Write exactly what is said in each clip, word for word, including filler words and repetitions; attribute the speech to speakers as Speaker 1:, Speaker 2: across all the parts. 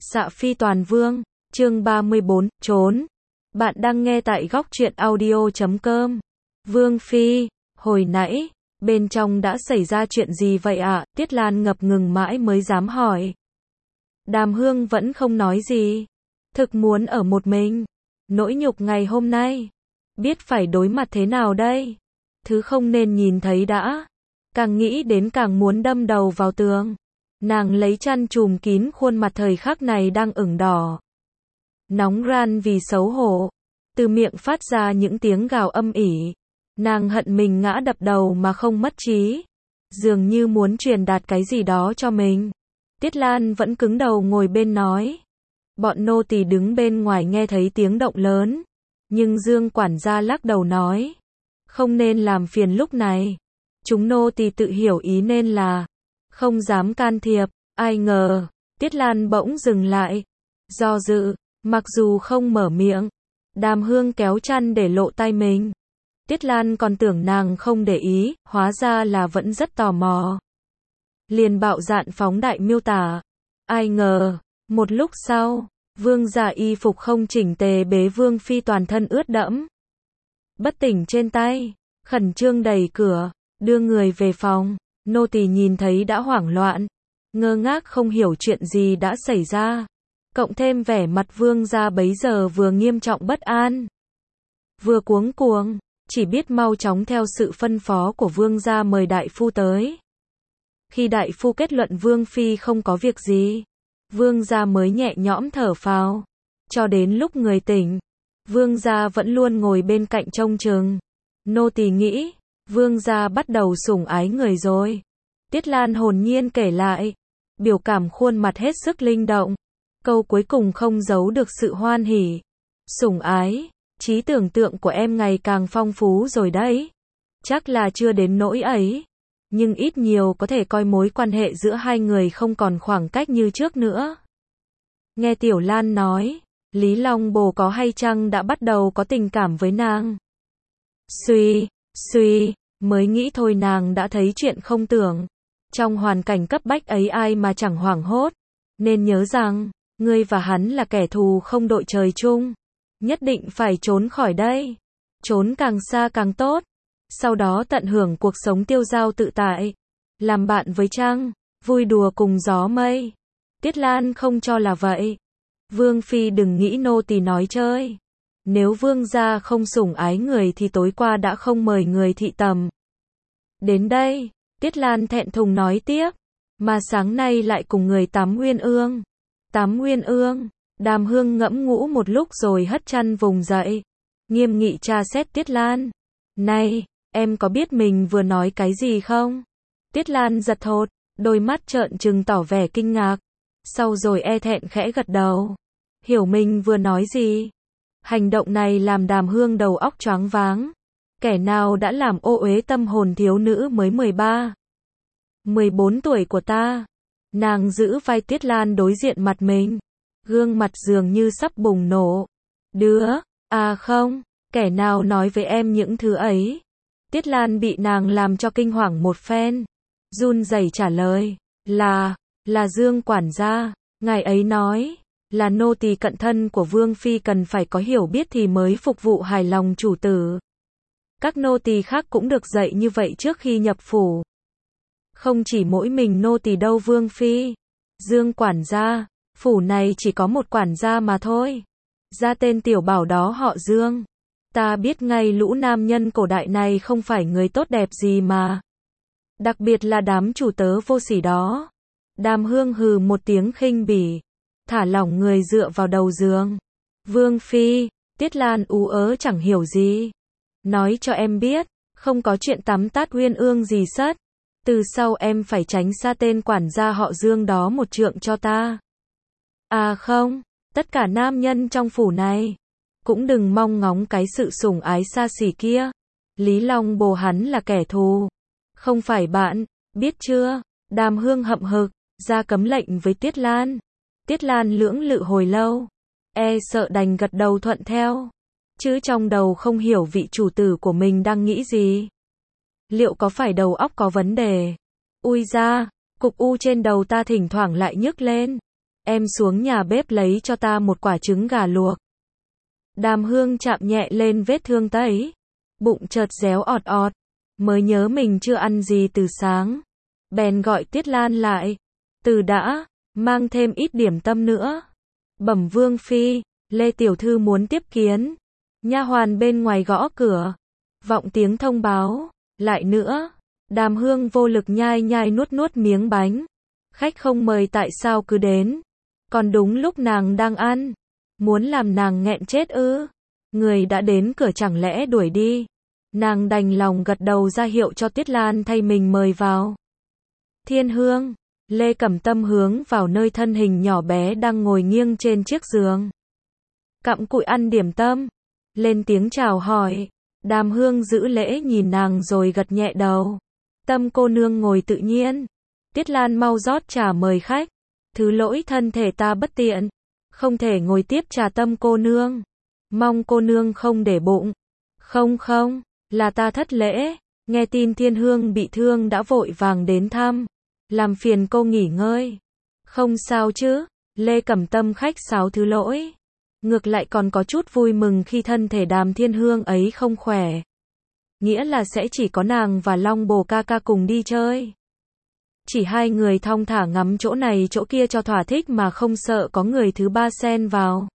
Speaker 1: Xạ Phi Toàn Vương, chương ba mươi bốn, trốn. Bạn đang nghe tại góc truyện audio chấm com. Vương Phi, hồi nãy, bên trong đã xảy ra chuyện gì vậy ạ? Tiết Lan ngập ngừng mãi mới dám hỏi. Đàm Hương vẫn không nói gì. Thực muốn ở một mình. Nỗi nhục ngày hôm nay. Biết phải đối mặt thế nào đây? Thứ không nên nhìn thấy đã. Càng nghĩ đến càng muốn đâm đầu vào tường. Nàng lấy chăn trùm kín khuôn mặt thời khắc này đang ửng đỏ. Nóng ran vì xấu hổ. Từ miệng phát ra những tiếng gào âm ỉ. Nàng hận mình ngã đập đầu mà không mất trí. Dường như muốn truyền đạt cái gì đó cho mình. Tiết Lan vẫn cứng đầu ngồi bên nói. Bọn nô tỳ đứng bên ngoài nghe thấy tiếng động lớn. Nhưng Dương quản gia lắc đầu nói. Không nên làm phiền lúc này. Chúng nô tỳ tự hiểu ý nên là không dám can thiệp. Ai ngờ, Tiết Lan bỗng dừng lại. Do dự, mặc dù không mở miệng. Đàm Hương kéo chăn để lộ tay mình. Tiết Lan còn tưởng nàng không để ý, hóa ra là vẫn rất tò mò. Liền bạo dạn phóng đại miêu tả. Ai ngờ, một lúc sau, vương gia y phục không chỉnh tề bế Vương Phi toàn thân ướt đẫm. Bất tỉnh trên tay, khẩn trương đẩy cửa, đưa người về phòng. Nô tỳ nhìn thấy đã hoảng loạn, ngơ ngác không hiểu chuyện gì đã xảy ra. Cộng thêm vẻ mặt vương gia bấy giờ vừa nghiêm trọng bất an, vừa cuống cuồng, chỉ biết mau chóng theo sự phân phó của vương gia mời đại phu tới. Khi đại phu kết luận Vương Phi không có việc gì, vương gia mới nhẹ nhõm thở phào. Cho đến lúc người tỉnh, vương gia vẫn luôn ngồi bên cạnh trông chừng. Nô tỳ nghĩ, vương gia bắt đầu sủng ái người rồi. Tiết Lan hồn nhiên kể lại, biểu cảm khuôn mặt hết sức linh động. Câu cuối cùng không giấu được sự hoan hỉ. Sủng ái, trí tưởng tượng của em ngày càng phong phú rồi đấy. Chắc là chưa đến nỗi ấy, nhưng ít nhiều có thể coi mối quan hệ giữa hai người không còn khoảng cách như trước nữa. Nghe Tiểu Lan nói, Lý Long Bồ có hay chăng đã bắt đầu có tình cảm với nàng. Suy, suy, mới nghĩ thôi nàng đã thấy chuyện không tưởng. Trong hoàn cảnh cấp bách ấy ai mà chẳng hoảng hốt. Nên nhớ rằng, ngươi và hắn là kẻ thù không đội trời chung. Nhất định phải trốn khỏi đây. Trốn càng xa càng tốt. Sau đó tận hưởng cuộc sống tiêu dao tự tại. Làm bạn với trăng, vui đùa cùng gió mây. Tiết Lan không cho là vậy. Vương Phi đừng nghĩ nô tỳ nói chơi. Nếu vương gia không sủng ái người thì tối qua đã không mời người thị tầm. Đến đây, Tiết Lan thẹn thùng nói tiếp. Mà sáng nay lại cùng người tắm Uyên Ương. Tắm Uyên Ương. Đàm Hương ngẫm ngũ một lúc rồi hất chăn vùng dậy. Nghiêm nghị tra xét Tiết Lan. Này, em có biết mình vừa nói cái gì không? Tiết Lan giật thót, đôi mắt trợn trừng tỏ vẻ kinh ngạc. Sau rồi e thẹn khẽ gật đầu. Hiểu mình vừa nói gì? Hành động này làm Đàm Hương đầu óc choáng váng. Kẻ nào đã làm ô uế tâm hồn thiếu nữ mới mười ba, mười bốn tuổi của ta? Nàng giữ vai Tiết Lan đối diện mặt mình. Gương mặt dường như sắp bùng nổ. Đứa, à không, kẻ nào nói với em những thứ ấy? Tiết Lan bị nàng làm cho kinh hoàng một phen. Run rẩy trả lời, là, là Dương quản gia. Ngài ấy nói, là nô tỳ cận thân của Vương Phi cần phải có hiểu biết thì mới phục vụ hài lòng chủ tử. Các nô tỳ khác cũng được dạy như vậy trước khi nhập phủ. Không chỉ mỗi mình nô tỳ đâu Vương Phi. Dương quản gia, phủ này chỉ có một quản gia mà thôi. Ra tên tiểu bảo đó họ Dương. Ta biết ngay lũ nam nhân cổ đại này không phải người tốt đẹp gì mà. Đặc biệt là đám chủ tớ vô sỉ đó. Đàm Hương hừ một tiếng khinh bỉ. Thả lỏng người dựa vào đầu giường. Vương Phi, Tiết Lan ú ớ chẳng hiểu gì. Nói cho em biết, không có chuyện tắm tát Uyên Ương gì sất. Từ sau em phải tránh xa tên quản gia họ Dương đó một trượng cho ta. À không, tất cả nam nhân trong phủ này cũng đừng mong ngóng cái sự sủng ái xa xỉ kia. Lý Long Bồ hắn là kẻ thù, không phải bạn, biết chưa? Đàm Hương hậm hực, ra cấm lệnh với Tiết Lan. Tiết Lan lưỡng lự hồi lâu, e sợ đành gật đầu thuận theo. Chứ trong đầu không hiểu vị chủ tử của mình đang nghĩ gì. Liệu có phải đầu óc có vấn đề? Ui da, cục u trên đầu ta thỉnh thoảng lại nhức lên. em xuống nhà bếp lấy cho ta một quả trứng gà luộc. Đàm Hương chạm nhẹ lên vết thương tấy. Bụng chợt réo ọt ọt. Mới nhớ mình chưa ăn gì từ sáng. Bèn gọi Tiết Lan lại. Từ đã, mang thêm ít điểm tâm nữa. Bẩm Vương Phi, Lê Tiểu Thư muốn tiếp kiến. Nha hoàn bên ngoài gõ cửa. Vọng tiếng thông báo. Lại nữa. Đàm Hương vô lực nhai nhai nuốt nuốt miếng bánh. Khách không mời tại sao cứ đến. Còn đúng lúc nàng đang ăn. Muốn làm nàng nghẹn chết ư. Người đã đến cửa chẳng lẽ đuổi đi. Nàng đành lòng gật đầu ra hiệu cho Tiết Lan thay mình mời vào. Thiên Hương. Lê Cẩm Tâm hướng vào nơi thân hình nhỏ bé đang ngồi nghiêng trên chiếc giường. Cặm cụi ăn điểm tâm. Lên tiếng chào hỏi. Đàm Hương giữ lễ nhìn nàng rồi gật nhẹ đầu. Tâm cô nương ngồi tự nhiên. Tiết Lan mau rót trà mời khách. Thứ lỗi thân thể ta bất tiện. Không thể ngồi tiếp trà Tâm cô nương. Mong cô nương không để bụng. Không không, là ta thất lễ. Nghe tin Thiên Hương bị thương đã vội vàng đến thăm. Làm phiền cô nghỉ ngơi. Không sao chứ. Lê Cẩm Tâm khách sáo thứ lỗi. Ngược lại còn có chút vui mừng khi thân thể Đàm Thiên Hương ấy không khỏe. Nghĩa là sẽ chỉ có nàng và Long Bồ ca ca cùng đi chơi. Chỉ hai người thong thả ngắm chỗ này chỗ kia cho thỏa thích mà không sợ có người thứ ba xen vào.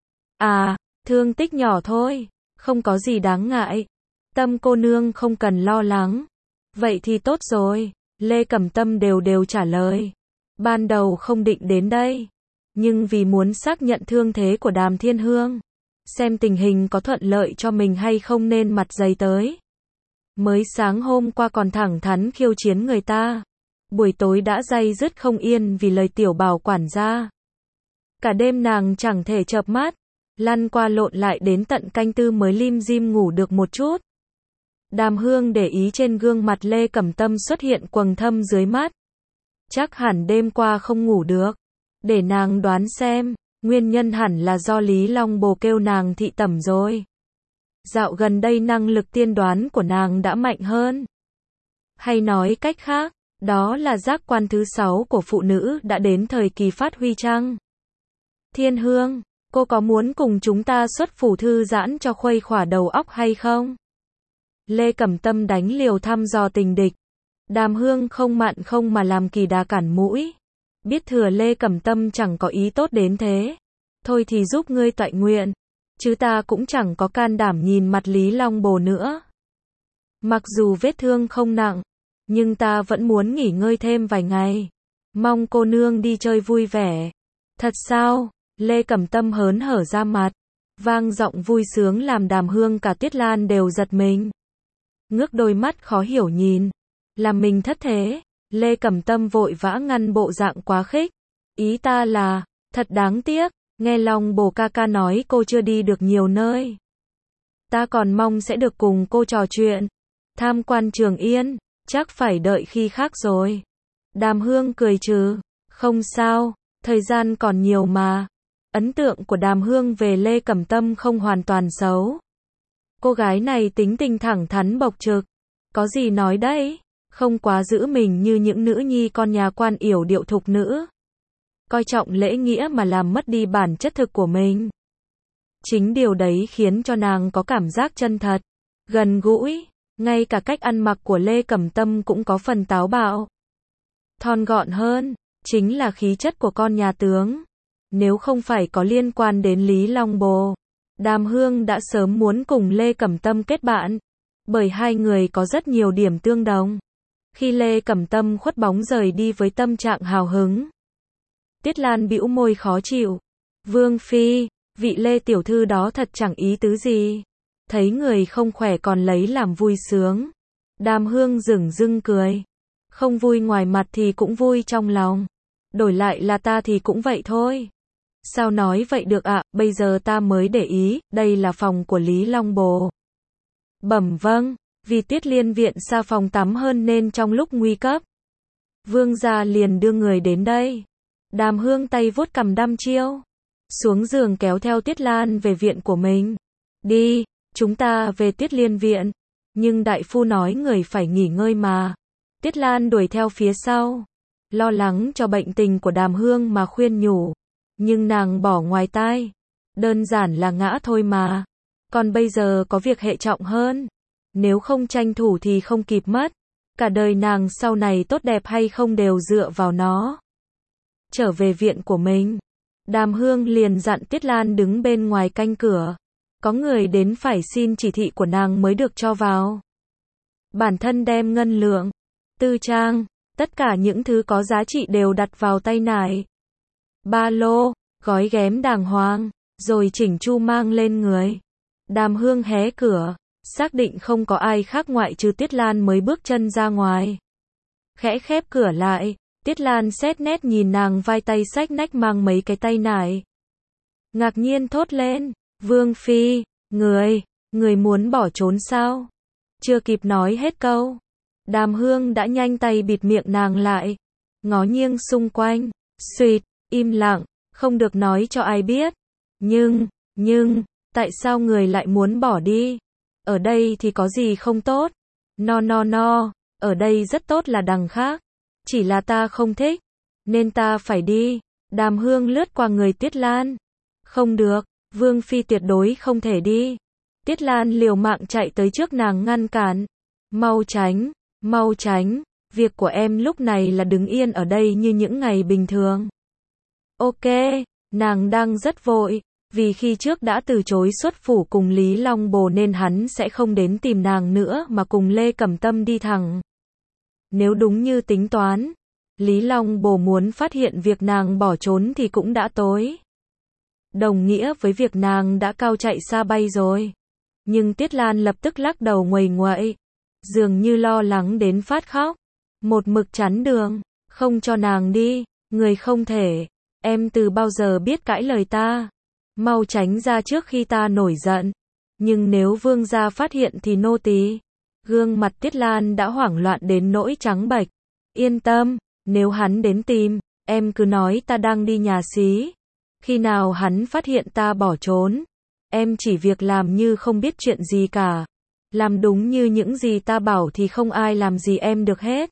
Speaker 1: À, thương tích nhỏ thôi, không có gì đáng ngại. Tâm cô nương không cần lo lắng. Vậy thì tốt rồi, Lê Cẩm Tâm đều đều trả lời. Ban đầu không định đến đây, nhưng vì muốn xác nhận thương thế của Đàm Thiên Hương, xem tình hình có thuận lợi cho mình hay không nên mặt dày tới. Mới sáng hôm qua còn thẳng thắn khiêu chiến người ta. Buổi tối đã day dứt không yên vì lời tiểu bảo quản gia. Cả đêm nàng chẳng thể chợp mắt, lăn qua lộn lại đến tận canh tư mới lim dim ngủ được một chút. Đàm Hương để ý trên gương mặt Lê Cẩm Tâm xuất hiện quầng thâm dưới mắt. Chắc hẳn đêm qua không ngủ được. Để nàng đoán xem, nguyên nhân hẳn là do Lý Long Bồ kêu nàng thị tẩm rồi. Dạo gần đây năng lực tiên đoán của nàng đã mạnh hơn. Hay nói cách khác, đó là giác quan thứ sáu của phụ nữ đã đến thời kỳ phát huy chăng? Thiên Hương, cô có muốn cùng chúng ta xuất phủ thư giãn cho khuây khỏa đầu óc hay không? Lê Cẩm Tâm đánh liều thăm dò tình địch. Đàm Hương không mặn không mà làm kỳ đà cản mũi. Biết thừa Lê Cẩm Tâm chẳng có ý tốt đến thế. Thôi thì giúp ngươi toại nguyện. Chứ ta cũng chẳng có can đảm nhìn mặt Lý Long Bồ nữa. Mặc dù vết thương không nặng, nhưng ta vẫn muốn nghỉ ngơi thêm vài ngày. Mong cô nương đi chơi vui vẻ. Thật sao? Lê Cẩm Tâm hớn hở ra mặt. Vang giọng vui sướng làm Đàm Hương cả Tiết Lan đều giật mình. Ngước đôi mắt khó hiểu nhìn. Làm mình thất thế. Lê Cẩm Tâm vội vã ngăn bộ dạng quá khích. Ý ta là, thật đáng tiếc. Nghe Long Bồ ca ca nói cô chưa đi được nhiều nơi. Ta còn mong sẽ được cùng cô trò chuyện. Tham quan Trường Yên. Chắc phải đợi khi khác rồi. Đàm Hương cười trừ. Không sao, thời gian còn nhiều mà. Ấn tượng của Đàm Hương về Lê Cẩm Tâm không hoàn toàn xấu. Cô gái này tính tình thẳng thắn bộc trực. Có gì nói đấy, không quá giữ mình như những nữ nhi con nhà quan yểu điệu thục nữ. Coi trọng lễ nghĩa mà làm mất đi bản chất thực của mình. Chính điều đấy khiến cho nàng có cảm giác chân thật, gần gũi. Ngay cả cách ăn mặc của Lê Cẩm Tâm cũng có phần táo bạo. Thon gọn hơn, chính là khí chất của con nhà tướng. Nếu không phải có liên quan đến Lý Long Bồ, Đàm Hương đã sớm muốn cùng Lê Cẩm Tâm kết bạn. Bởi hai người có rất nhiều điểm tương đồng. Khi Lê Cẩm Tâm khuất bóng rời đi với tâm trạng hào hứng, Tiết Lan bĩu môi khó chịu. Vương Phi, vị Lê Tiểu Thư đó thật chẳng ý tứ gì. Thấy người không khỏe còn lấy làm vui sướng. Đàm Hương dửng dưng cười. Không vui ngoài mặt thì cũng vui trong lòng. Đổi lại là ta thì cũng vậy thôi. Sao nói vậy được ạ, à? Bây giờ ta mới để ý, đây là phòng của Lý Long Bồ. Bẩm vâng, vì Tiết Liên viện xa phòng tắm hơn nên trong lúc nguy cấp, Vương gia liền đưa người đến đây. Đàm Hương tay vuốt cằm đăm chiêu. Xuống giường kéo theo Tiết Lan về viện của mình. Đi, chúng ta về Tiết Liên viện. Nhưng đại phu nói người phải nghỉ ngơi mà. Tiết Lan đuổi theo phía sau. Lo lắng cho bệnh tình của Đàm Hương mà khuyên nhủ. Nhưng nàng bỏ ngoài tai. Đơn giản là ngã thôi mà. Còn bây giờ có việc hệ trọng hơn. Nếu không tranh thủ thì không kịp mất. Cả đời nàng sau này tốt đẹp hay không đều dựa vào nó. Trở về viện của mình, Đàm Hương liền dặn Tiết Lan đứng bên ngoài canh cửa. Có người đến phải xin chỉ thị của nàng mới được cho vào. Bản thân đem ngân lượng, tư trang, tất cả những thứ có giá trị đều đặt vào tay nải. Ba lô, gói ghém đàng hoàng, rồi chỉnh chu mang lên người. Đàm Hương hé cửa, xác định không có ai khác ngoại trừ Tiết Lan mới bước chân ra ngoài. Khẽ khép cửa lại, Tiết Lan xét nét nhìn nàng vai tay xách nách mang mấy cái tay nải. Ngạc nhiên thốt lên, Vương Phi, người, người muốn bỏ trốn sao? Chưa kịp nói hết câu, Đàm Hương đã nhanh tay bịt miệng nàng lại, ngó nghiêng xung quanh, suýt, im lặng, không được nói cho ai biết. Nhưng, nhưng, tại sao người lại muốn bỏ đi? Ở đây thì có gì không tốt? No no no, ở đây rất tốt là đằng khác. Chỉ là ta không thích, nên ta phải đi. Đàm Hương lướt qua người Tiết Lan. Không được, Vương Phi tuyệt đối không thể đi. Tiết Lan liều mạng chạy tới trước nàng ngăn cản. Mau tránh, mau tránh, việc của em lúc này là đứng yên ở đây như những ngày bình thường. Ok, nàng đang rất vội, vì khi trước đã từ chối xuất phủ cùng Lý Long Bồ nên hắn sẽ không đến tìm nàng nữa mà cùng Lê Cẩm Tâm đi thẳng. Nếu đúng như tính toán, Lý Long Bồ muốn phát hiện việc nàng bỏ trốn thì cũng đã tối. Đồng nghĩa với việc nàng đã cao chạy xa bay rồi. Nhưng Tiết Lan lập tức lắc đầu nguầy nguậy, dường như lo lắng đến phát khóc. Một mực chắn đường, không cho nàng đi, người không thể. Em từ bao giờ biết cãi lời ta? Mau tránh ra trước khi ta nổi giận. Nhưng nếu vương gia phát hiện thì nô tỳ. Gương mặt Tiết Lan đã hoảng loạn đến nỗi trắng bệch. Yên tâm, nếu hắn đến tìm, em cứ nói ta đang đi nhà xí. Khi nào hắn phát hiện ta bỏ trốn, em chỉ việc làm như không biết chuyện gì cả. Làm đúng như những gì ta bảo thì không ai làm gì em được hết.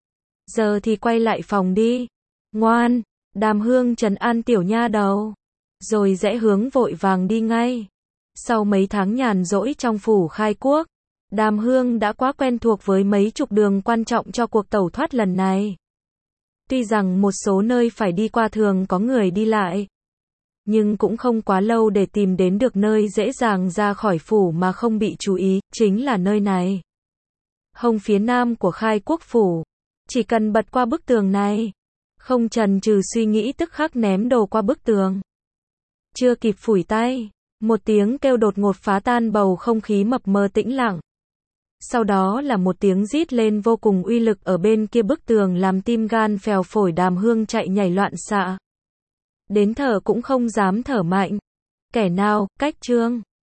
Speaker 1: Giờ thì quay lại phòng đi. Ngoan, Đàm Hương trấn an tiểu nha đầu. Rồi rẽ hướng vội vàng đi ngay. Sau mấy tháng nhàn rỗi trong phủ khai quốc, Đàm Hương đã quá quen thuộc với mấy trục đường quan trọng cho cuộc tẩu thoát lần này. Tuy rằng một số nơi phải đi qua thường có người đi lại, nhưng cũng không quá lâu để tìm đến được nơi dễ dàng ra khỏi phủ mà không bị chú ý, chính là nơi này. Hông phía nam của khai quốc phủ, chỉ cần bật qua bức tường này, không chần chừ suy nghĩ tức khắc ném đồ qua bức tường. Chưa kịp phủi tay, một tiếng kêu đột ngột phá tan bầu không khí mập mờ tĩnh lặng. Sau đó là một tiếng rít lên vô cùng uy lực ở bên kia bức tường làm tim gan phèo phổi Đàm Hương chạy nhảy loạn xạ. Đến thở cũng không dám thở mạnh. Kẻ nào, cách trương.